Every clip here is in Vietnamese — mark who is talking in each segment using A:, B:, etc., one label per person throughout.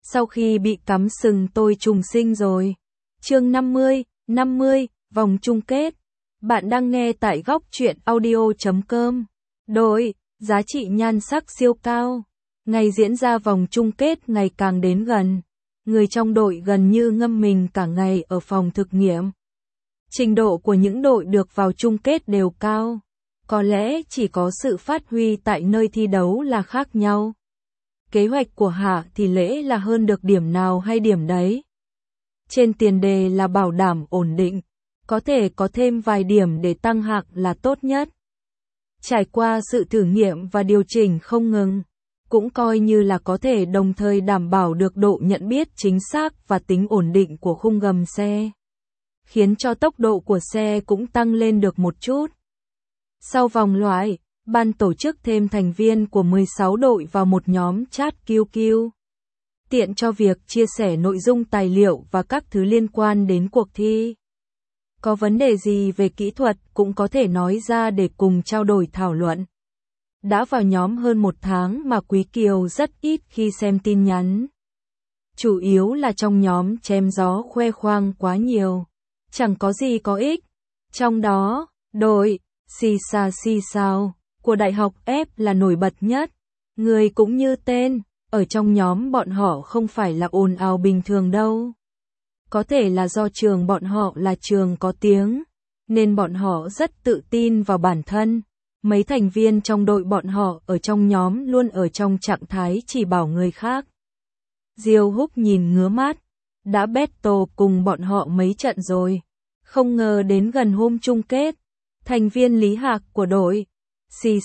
A: Sau khi bị cắm sừng tôi trùng sinh rồi. Chương 50, vòng chung kết. Bạn đang nghe tại góc truyện audio.com. Đội, giá trị nhan sắc siêu cao. Ngày diễn ra vòng chung kết ngày càng đến gần. Người trong đội gần như ngâm mình cả ngày ở phòng thực nghiệm. Trình độ của những đội được vào chung kết đều cao. Có lẽ chỉ có sự phát huy tại nơi thi đấu là khác nhau. Kế hoạch của Hạ thì Lễ là hơn được điểm nào hay điểm đấy. Trên tiền đề là bảo đảm ổn định, có thể có thêm vài điểm để tăng hạng là tốt nhất. Trải qua sự thử nghiệm và điều chỉnh không ngừng, cũng coi như là có thể đồng thời đảm bảo được độ nhận biết chính xác và tính ổn định của khung gầm xe, khiến cho tốc độ của xe cũng tăng lên được một chút. Sau vòng loại, ban tổ chức thêm thành viên của 16 đội vào một nhóm chat QQ, tiện cho việc chia sẻ nội dung tài liệu và các thứ liên quan đến cuộc thi. Có vấn đề gì về kỹ thuật cũng có thể nói ra để cùng trao đổi thảo luận. Đã vào nhóm hơn một tháng mà Quý Kiều rất ít khi xem tin nhắn. Chủ yếu là trong nhóm chém gió khoe khoang quá nhiều, chẳng có gì có ích. Trong đó, đội xì xào của Đại học F là nổi bật nhất. Người cũng như tên, ở trong nhóm bọn họ không phải là ồn ào bình thường đâu. Có thể là do trường bọn họ là trường có tiếng, nên bọn họ rất tự tin vào bản thân. Mấy thành viên trong đội bọn họ ở trong nhóm luôn ở trong trạng thái chỉ bảo người khác. Diêu Húc nhìn ngứa mắt, đã battle cùng bọn họ mấy trận rồi. Không ngờ đến gần hôm chung kết, thành viên Lý Hạc của đội xì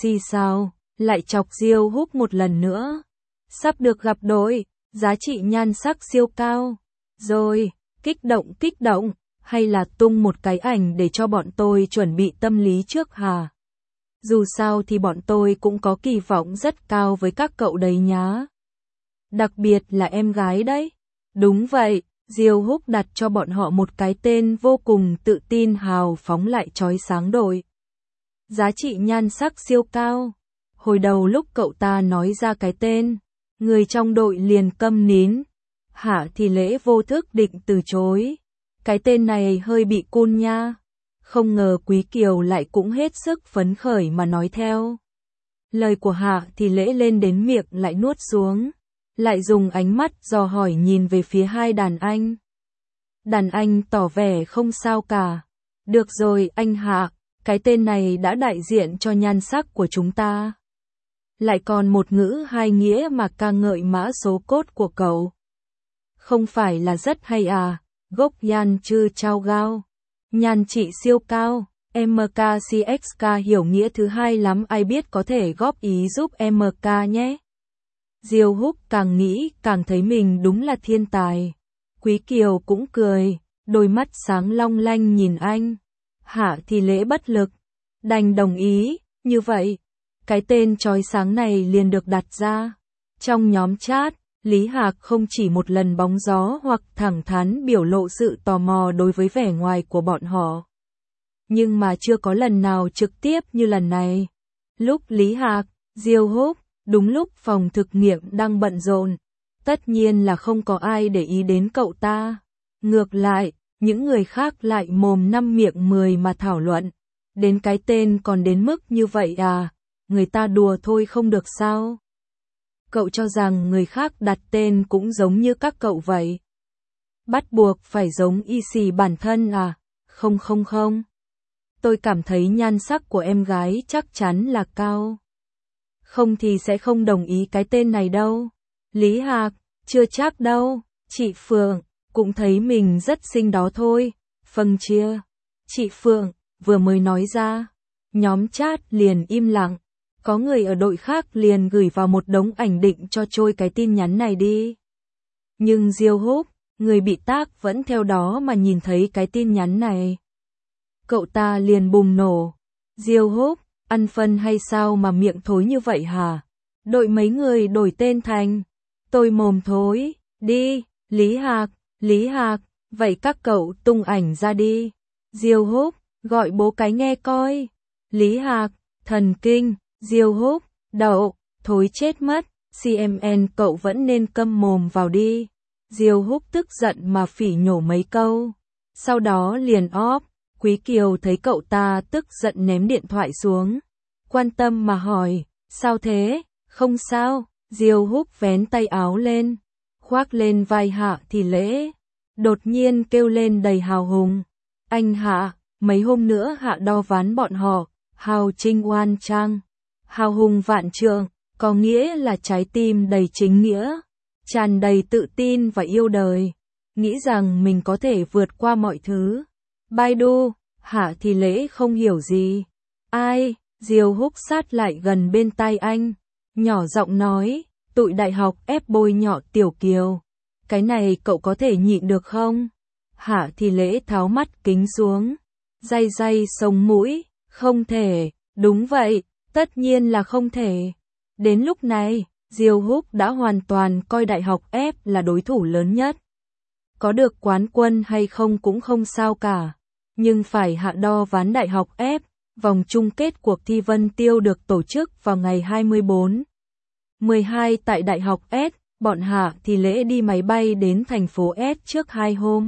A: xào lại chọc Diêu Húc một lần nữa. Sắp được gặp đội, giá trị nhan sắc siêu cao. Rồi, kích động, hay là tung một cái ảnh để cho bọn tôi chuẩn bị tâm lý trước hả? Dù sao thì bọn tôi cũng có kỳ vọng rất cao với các cậu đấy nhá. Đặc biệt là em gái đấy. Đúng vậy, Diêu Húc đặt cho bọn họ một cái tên vô cùng tự tin hào phóng lại chói sáng đội. Giá trị nhan sắc siêu cao. Hồi đầu lúc cậu ta nói ra cái tên, người trong đội liền câm nín. Hạ thì Lễ vô thức định từ chối. Cái tên này hơi bị cool nha. Không ngờ Quý Kiều lại cũng hết sức phấn khởi mà nói theo. Lời của Hạ thì Lễ lên đến miệng lại nuốt xuống. Lại dùng ánh mắt dò hỏi nhìn về phía hai đàn anh. Đàn anh tỏ vẻ không sao cả. Được rồi anh Hạ, cái tên này đã đại diện cho nhan sắc của chúng ta. Lại còn một ngữ hai nghĩa mà ca ngợi mã số code của cậu. Không phải là rất hay à, gốc yan chư trao gao. Nhan trị siêu cao, MKCXK hiểu nghĩa thứ hai lắm, ai biết có thể góp ý giúp MK nhé. Diêu Húc càng nghĩ càng thấy mình đúng là thiên tài. Quý Kiều cũng cười, đôi mắt sáng long lanh nhìn anh. Hạ thì Lễ bất lực, đành đồng ý, như vậy. Cái tên chói sáng này liền được đặt ra. Trong nhóm chat, Lý Hạc không chỉ một lần bóng gió hoặc thẳng thắn biểu lộ sự tò mò đối với vẻ ngoài của bọn họ. Nhưng mà chưa có lần nào trực tiếp như lần này. Lúc Lý Hạc, Diêu Húc, đúng lúc phòng thực nghiệm đang bận rộn, tất nhiên là không có ai để ý đến cậu ta. Ngược lại, những người khác lại mồm năm miệng 10 mà thảo luận. Đến cái tên còn đến mức như vậy à, người ta đùa thôi không được sao? Cậu cho rằng người khác đặt tên cũng giống như các cậu vậy. Bắt buộc phải giống y xì bản thân à? Không. Tôi cảm thấy nhan sắc của em gái chắc chắn là cao. Không thì sẽ không đồng ý cái tên này đâu. Lý Hạc, chưa chắc đâu. Chị Phượng, cũng thấy mình rất xinh đó thôi. Phân chia. Chị Phượng, vừa mới nói ra. Nhóm chat liền im lặng. Có người ở đội khác liền gửi vào một đống ảnh định cho trôi cái tin nhắn này đi. Nhưng Diêu Húc, người bị tác vẫn theo đó mà nhìn thấy cái tin nhắn này. Cậu ta liền bùng nổ. Diêu Húc, ăn phân hay sao mà miệng thối như vậy hả? Đội mấy người đổi tên thành. Tôi mồm thối, đi, Lý Hạc, vậy các cậu tung ảnh ra đi. Diêu Húc, gọi bố cái nghe coi. Lý Hạc, thần kinh. Diêu Húc, đậu, thối chết mất. CMN cậu vẫn nên câm mồm vào đi. Diêu Húc tức giận mà phỉ nhổ mấy câu. Sau đó liền óp. Quý Kiều thấy cậu ta tức giận ném điện thoại xuống. Quan tâm mà hỏi, sao thế? Không sao. Diêu Húc vén tay áo lên, khoác lên vai Hạ Thì Lễ. Đột nhiên kêu lên đầy hào hùng. Anh Hạ, mấy hôm nữa Hạ đo ván bọn họ, hào trinh oan trang. Hào hùng vạn trượng, có nghĩa là trái tim đầy chính nghĩa, tràn đầy tự tin và yêu đời, nghĩ rằng mình có thể vượt qua mọi thứ. Baidu, Hạ Thì Lễ không hiểu gì. Ai? Diêu Húc sát lại gần bên tai anh, nhỏ giọng nói, tụi đại học ép bôi nhọ Tiểu Kiều. Cái này cậu có thể nhịn được không? Hạ Thì Lễ tháo mắt kính xuống, day day sống mũi, không thể, đúng vậy, tất nhiên là không thể. Đến lúc này, Diêu Húc đã hoàn toàn coi đại học F là đối thủ lớn nhất. Có được quán quân hay không cũng không sao cả, nhưng phải hạ đo ván đại học F. Vòng chung kết cuộc thi Vân Tiêu được tổ chức vào ngày 24/12 tại Đại học S, bọn Hạ Thì Lễ đi máy bay đến thành phố S trước 2 hôm.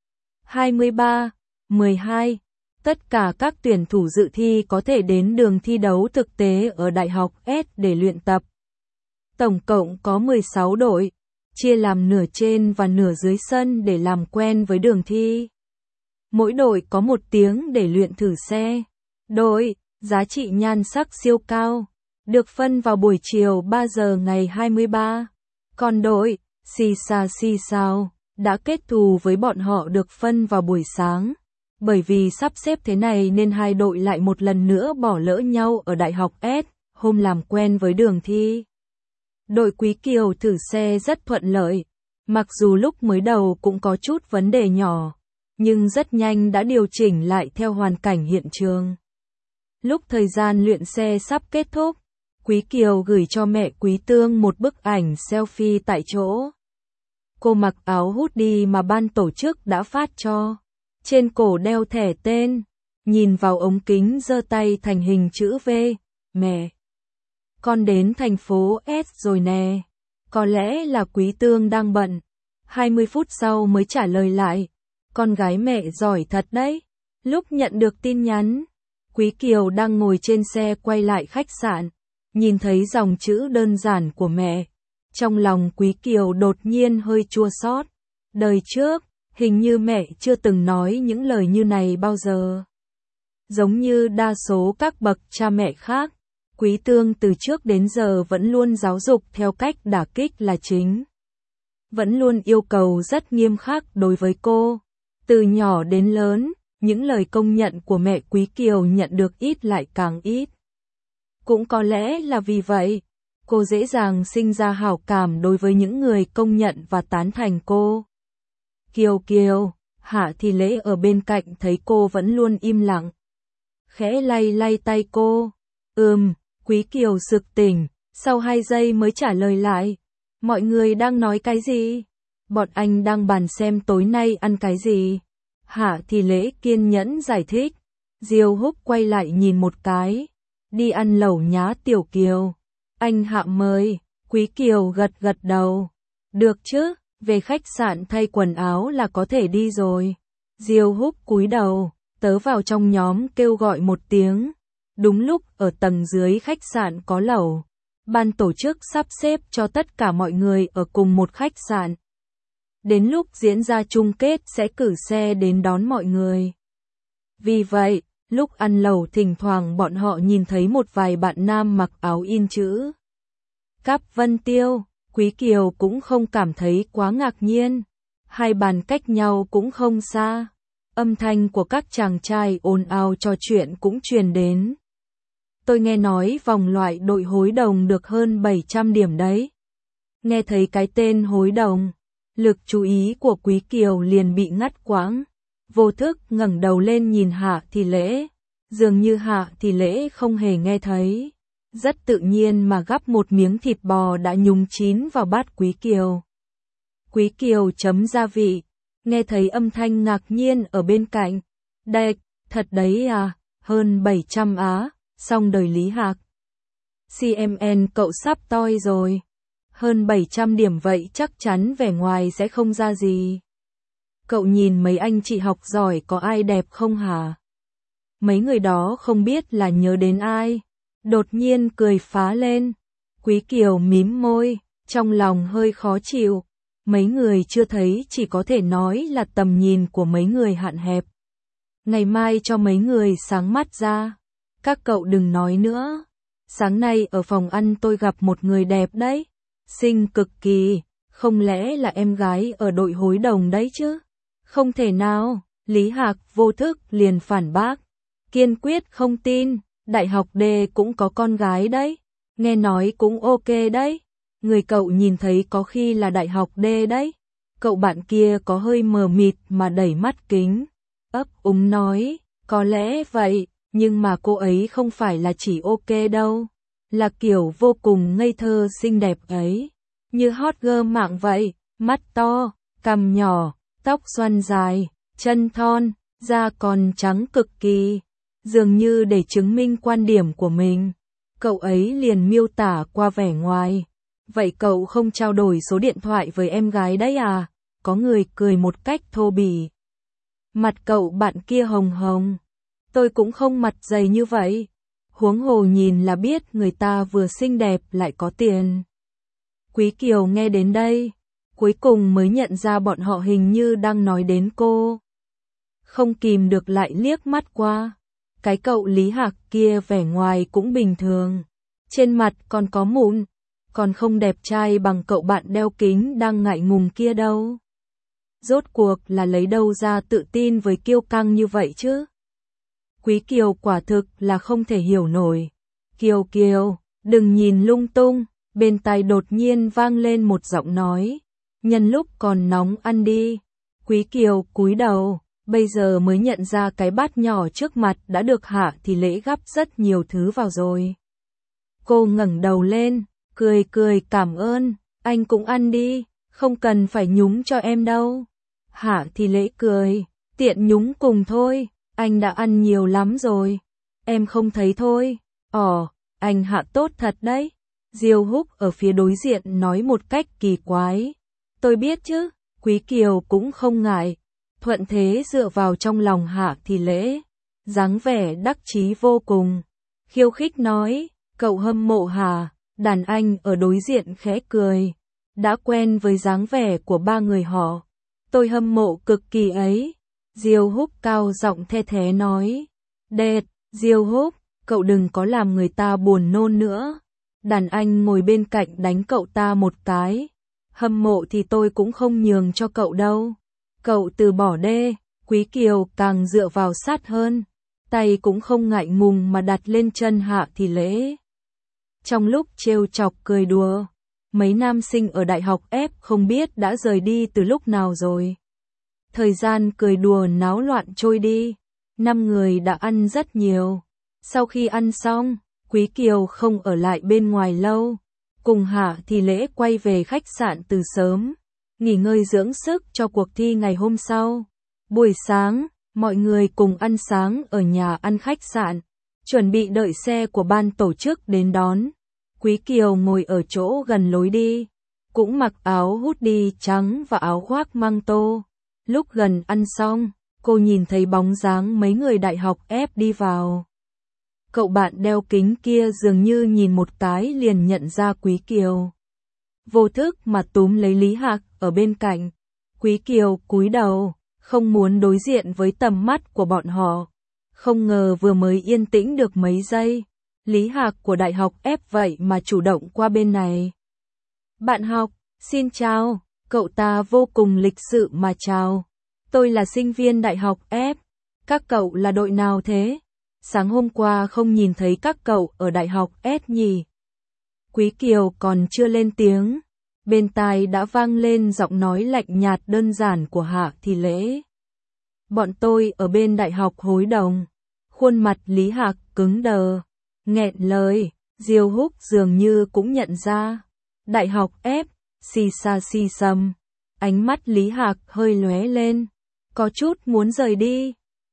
A: 23/12, tất cả các tuyển thủ dự thi có thể đến đường thi đấu thực tế ở Đại học S để luyện tập. Tổng cộng có 16 đội, chia làm nửa trên và nửa dưới sân để làm quen với đường thi. Mỗi đội có 1 tiếng để luyện thử xe. Đội, giá trị nhan sắc siêu cao, được phân vào buổi chiều 3 giờ ngày 23. Còn đội, xì xào, đã kết thù với bọn họ được phân vào buổi sáng. Bởi vì sắp xếp thế này nên hai đội lại một lần nữa bỏ lỡ nhau ở Đại học S, hôm làm quen với đường thi. Đội Quý Kiều thử xe rất thuận lợi, mặc dù lúc mới đầu cũng có chút vấn đề nhỏ, nhưng rất nhanh đã điều chỉnh lại theo hoàn cảnh hiện trường. Lúc thời gian luyện xe sắp kết thúc, Quý Kiều gửi cho mẹ Quý Tương một bức ảnh selfie tại chỗ. Cô mặc áo hoodie mà ban tổ chức đã phát cho, trên cổ đeo thẻ tên, nhìn vào ống kính giơ tay thành hình chữ V, mẹ. Con đến thành phố S rồi nè. Có lẽ là Quý Tương đang bận. 20 phút sau mới trả lời lại. Con gái mẹ giỏi thật đấy. Lúc nhận được tin nhắn, Quý Kiều đang ngồi trên xe quay lại khách sạn, nhìn thấy dòng chữ đơn giản của mẹ. Trong lòng Quý Kiều đột nhiên hơi chua xót. Đời trước, hình như mẹ chưa từng nói những lời như này bao giờ. Giống như đa số các bậc cha mẹ khác, Quý Tương từ trước đến giờ vẫn luôn giáo dục theo cách đả kích là chính. Vẫn luôn yêu cầu rất nghiêm khắc đối với cô. Từ nhỏ đến lớn, những lời công nhận của mẹ Quý Kiều nhận được ít lại càng ít. Cũng có lẽ là vì vậy, cô dễ dàng sinh ra hảo cảm đối với những người công nhận và tán thành cô. Kiều, Hạ Thì Lễ ở bên cạnh thấy cô vẫn luôn im lặng, khẽ lay tay cô. Quý Kiều sực tỉnh, sau 2 giây mới trả lời lại. Mọi người đang nói cái gì? Bọn anh đang bàn xem tối nay ăn cái gì. Hạ Thì Lễ kiên nhẫn giải thích. Diêu Húc quay lại nhìn một cái. Đi ăn lẩu nhá Tiểu Kiều. Anh Hạ mời. Quý Kiều gật đầu. Được chứ, về khách sạn thay quần áo là có thể đi rồi. Diêu Húc cúi đầu, tớ vào trong nhóm kêu gọi một tiếng. Đúng lúc ở tầng dưới khách sạn có lẩu. Ban tổ chức sắp xếp cho tất cả mọi người ở cùng một khách sạn. Đến lúc diễn ra chung kết sẽ cử xe đến đón mọi người. Vì vậy, lúc ăn lẩu thỉnh thoảng bọn họ nhìn thấy một vài bạn nam mặc áo in chữ Cáp Vân Tiêu. Quý Kiều cũng không cảm thấy quá ngạc nhiên. 2 bàn cách nhau cũng không xa. Âm thanh của các chàng trai ồn ào trò chuyện cũng truyền đến. Tôi nghe nói vòng loại đội hối đồng được hơn 700 điểm đấy. Nghe thấy cái tên hối đồng, lực chú ý của Quý Kiều liền bị ngắt quãng. Vô thức ngẩng đầu lên nhìn Hạ Thì Lễ. Dường như Hạ Thì Lễ không hề nghe thấy. Rất tự nhiên mà gắp một miếng thịt bò đã nhúng chín vào bát Quý Kiều. Quý Kiều chấm gia vị, nghe thấy âm thanh ngạc nhiên ở bên cạnh. Đệch, thật đấy à, hơn 700 á, xong đời Lý Hạc. CMN cậu sắp toi rồi. Hơn 700 điểm vậy chắc chắn vẻ ngoài sẽ không ra gì. Cậu nhìn mấy anh chị học giỏi có ai đẹp không hả? Mấy người đó không biết là nhớ đến ai. Đột nhiên cười phá lên. Quý Kiều mím môi, trong lòng hơi khó chịu. Mấy người chưa thấy chỉ có thể nói là tầm nhìn của mấy người hạn hẹp. Ngày mai cho mấy người sáng mắt ra. Các cậu đừng nói nữa. Sáng nay ở phòng ăn tôi gặp một người đẹp đấy. Xinh cực kỳ. Không lẽ là em gái ở đội hối đồng đấy chứ? Không thể nào. Lý Hạc vô thức liền phản bác. Kiên quyết không tin. Đại học D cũng có con gái đấy. Nghe nói cũng ok đấy. Người cậu nhìn thấy có khi là đại học D đấy. Cậu bạn kia có hơi mờ mịt mà đẩy mắt kính. Ấp úng nói, có lẽ vậy, nhưng mà cô ấy không phải là chỉ ok đâu. Là kiểu vô cùng ngây thơ xinh đẹp ấy. Như hot girl mạng vậy, mắt to, cằm nhỏ, tóc xoăn dài, chân thon, da còn trắng cực kỳ. Dường như để chứng minh quan điểm của mình, cậu ấy liền miêu tả qua vẻ ngoài. Vậy cậu không trao đổi số điện thoại với em gái đấy à? Có người cười một cách thô bỉ. Mặt cậu bạn kia hồng hồng. Tôi cũng không mặt dày như vậy. Huống hồ nhìn là biết người ta vừa xinh đẹp lại có tiền. Quý Kiều nghe đến đây, cuối cùng mới nhận ra bọn họ hình như đang nói đến cô. Không kìm được lại liếc mắt qua. Cái cậu Lý Hạc kia vẻ ngoài cũng bình thường. Trên mặt còn có mụn. Còn không đẹp trai bằng cậu bạn đeo kính đang ngại ngùng kia đâu. Rốt cuộc là lấy đâu ra tự tin với kiêu căng như vậy chứ? Quý Kiều quả thực là không thể hiểu nổi. Kiều Kiều, đừng nhìn lung tung. Bên tai đột nhiên vang lên một giọng nói. Nhân lúc còn nóng ăn đi. Quý Kiều cúi đầu, bây giờ mới nhận ra cái bát nhỏ trước mặt đã được Hạ Thì Lễ gắp rất nhiều thứ vào rồi. Cô ngẩng đầu lên, cười cười cảm ơn, anh cũng ăn đi, không cần phải nhúng cho em đâu. Hạ Thì Lễ cười, tiện nhúng cùng thôi, anh đã ăn nhiều lắm rồi. Em không thấy thôi. Anh Hạ tốt thật đấy. Diêu Húc ở phía đối diện nói một cách kỳ quái. Tôi biết chứ, Quý Kiều cũng không ngại. Thuận thế dựa vào trong lòng Hạ Thì Lễ. Dáng vẻ đắc chí vô cùng. Khiêu khích nói, cậu hâm mộ hả? Đàn anh ở đối diện khẽ cười. Đã quen với dáng vẻ của ba người họ. Tôi hâm mộ cực kỳ ấy. Diêu Húc cao giọng the thé nói. Đệt, Diêu Húc, cậu đừng có làm người ta buồn nôn nữa. Đàn anh ngồi bên cạnh đánh cậu ta một cái. Hâm mộ thì tôi cũng không nhường cho cậu đâu. Cậu từ bỏ đê. Quý Kiều càng dựa vào sát hơn. Tay cũng không ngại ngùng mà đặt lên chân Hạ Thì Lễ. Trong lúc trêu chọc cười đùa, mấy nam sinh ở đại học F không biết đã rời đi từ lúc nào rồi. Thời gian cười đùa náo loạn trôi đi. 5 người đã ăn rất nhiều. Sau khi ăn xong, Quý Kiều không ở lại bên ngoài lâu. Cùng Hạ Thì Lễ quay về khách sạn từ sớm. Nghỉ ngơi dưỡng sức cho cuộc thi ngày hôm sau. Buổi sáng, mọi người cùng ăn sáng ở nhà ăn khách sạn. Chuẩn bị đợi xe của ban tổ chức đến đón. Quý Kiều ngồi ở chỗ gần lối đi. Cũng mặc áo hoodie trắng và áo khoác măng tô. Lúc gần ăn xong, cô nhìn thấy bóng dáng mấy người đại học F đi vào. Cậu bạn đeo kính kia dường như nhìn một cái liền nhận ra Quý Kiều. Vô thức mà túm lấy Lý Hạc ở bên cạnh. Quý Kiều cúi đầu, không muốn đối diện với tầm mắt của bọn họ. Không ngờ vừa mới yên tĩnh được mấy giây, Lý Hạc của đại học F vậy mà chủ động qua bên này. Bạn học, xin chào, cậu ta vô cùng lịch sự mà chào. Tôi là sinh viên đại học F, các cậu là đội nào thế? Sáng hôm qua không nhìn thấy các cậu ở đại học S nhỉ? Quý Kiều còn chưa lên tiếng. Bên tai đã vang lên giọng nói lạnh nhạt đơn giản của Hạ Thì Lễ. Bọn tôi ở bên đại học Hối Đồng. Khuôn mặt Lý Hạc cứng đờ, nghẹn lời. Diêu Húc dường như cũng nhận ra. Đại học F, xì xa xì xầm. Ánh mắt Lý Hạc hơi lóe lên. Có chút muốn rời đi.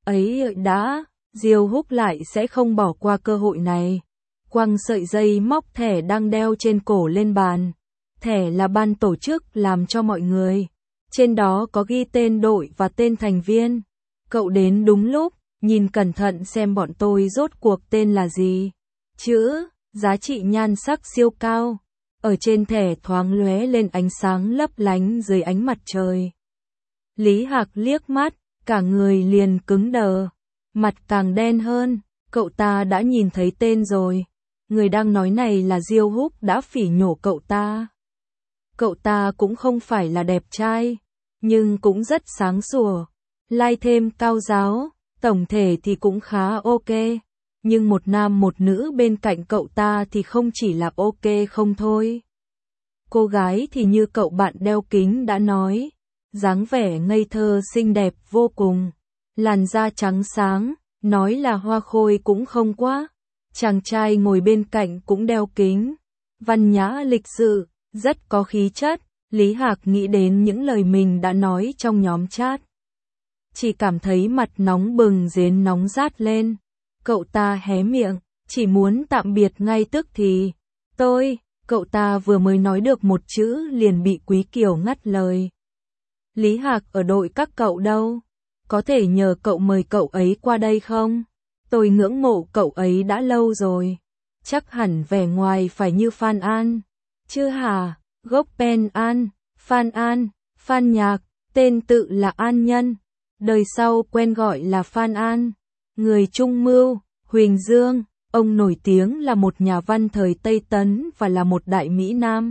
A: Ấy đã, Diêu Húc lại sẽ không bỏ qua cơ hội này. Quăng sợi dây móc thẻ đang đeo trên cổ lên bàn. thẻ là ban tổ chức làm cho mọi người. Trên đó có ghi tên đội và tên thành viên. Cậu đến đúng lúc, nhìn cẩn thận xem bọn tôi rốt cuộc tên là gì. Chữ, giá trị nhan sắc siêu cao. Ở trên thẻ thoáng lóe lên ánh sáng lấp lánh dưới ánh mặt trời. Lý Hạc liếc mắt, cả người liền cứng đờ. Mặt càng đen hơn, cậu ta đã nhìn thấy tên rồi. Người đang nói này là Diêu Húc đã phỉ nhổ cậu ta. Cậu ta cũng không phải là đẹp trai, nhưng cũng rất sáng sủa, lai thêm cao giáo, tổng thể thì cũng khá ok. Nhưng một nam một nữ bên cạnh cậu ta thì không chỉ là ok không thôi. Cô gái thì như cậu bạn đeo kính đã nói, dáng vẻ ngây thơ xinh đẹp vô cùng, làn da trắng sáng, nói là hoa khôi cũng không quá. Chàng trai ngồi bên cạnh cũng đeo kính, văn nhã lịch sự, rất có khí chất. Lý Hạc nghĩ đến những lời mình đã nói trong nhóm chat. Chỉ cảm thấy mặt nóng bừng rến nóng rát lên. Cậu ta hé miệng, chỉ muốn tạm biệt ngay tức thì. Cậu ta vừa mới nói được một chữ liền bị Quý Kiều ngắt lời. Lý Hạc ở đội các cậu đâu? Có thể nhờ cậu mời cậu ấy qua đây không? Tôi ngưỡng mộ cậu ấy đã lâu rồi. Chắc hẳn vẻ ngoài phải như Phan An. Chứ hả? Gốc Pen An, Phan An, Phan Nhạc, tên tự là An Nhân. Đời sau quen gọi là Phan An. Người Trung Mưu, Huỳnh Dương, ông nổi tiếng là một nhà văn thời Tây Tấn và là một đại Mỹ Nam.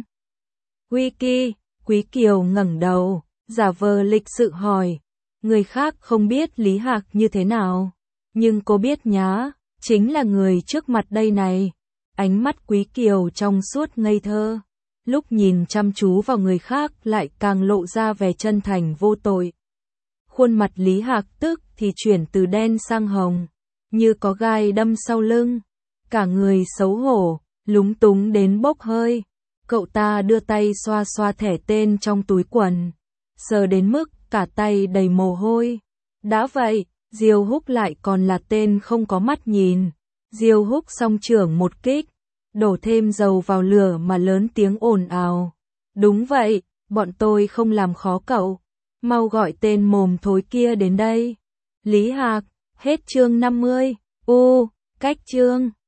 A: Wiki, Quý Kiều ngẩng đầu, giả vờ lịch sự hỏi. Người khác không biết Lý Hạc như thế nào, nhưng cô biết nhá, chính là người trước mặt đây này. Ánh mắt Quý Kiều trong suốt ngây thơ, lúc nhìn chăm chú vào người khác lại càng lộ ra vẻ chân thành vô tội. Khuôn mặt Lý Hạc tức thì chuyển từ đen sang hồng, như có gai đâm sau lưng. Cả người xấu hổ, lúng túng đến bốc hơi. Cậu ta đưa tay xoa xoa thẻ tên trong túi quần, sờ đến mức cả tay đầy mồ hôi. Đã vậy, Diêu Húc lại còn là tên không có mắt nhìn. Diêu Húc song trưởng một kích, đổ thêm dầu vào lửa mà lớn tiếng ồn ào. Đúng vậy, bọn tôi không làm khó cậu. Mau gọi tên mồm thối kia đến đây. Lý Hạc, hết chương 50. Cách chương.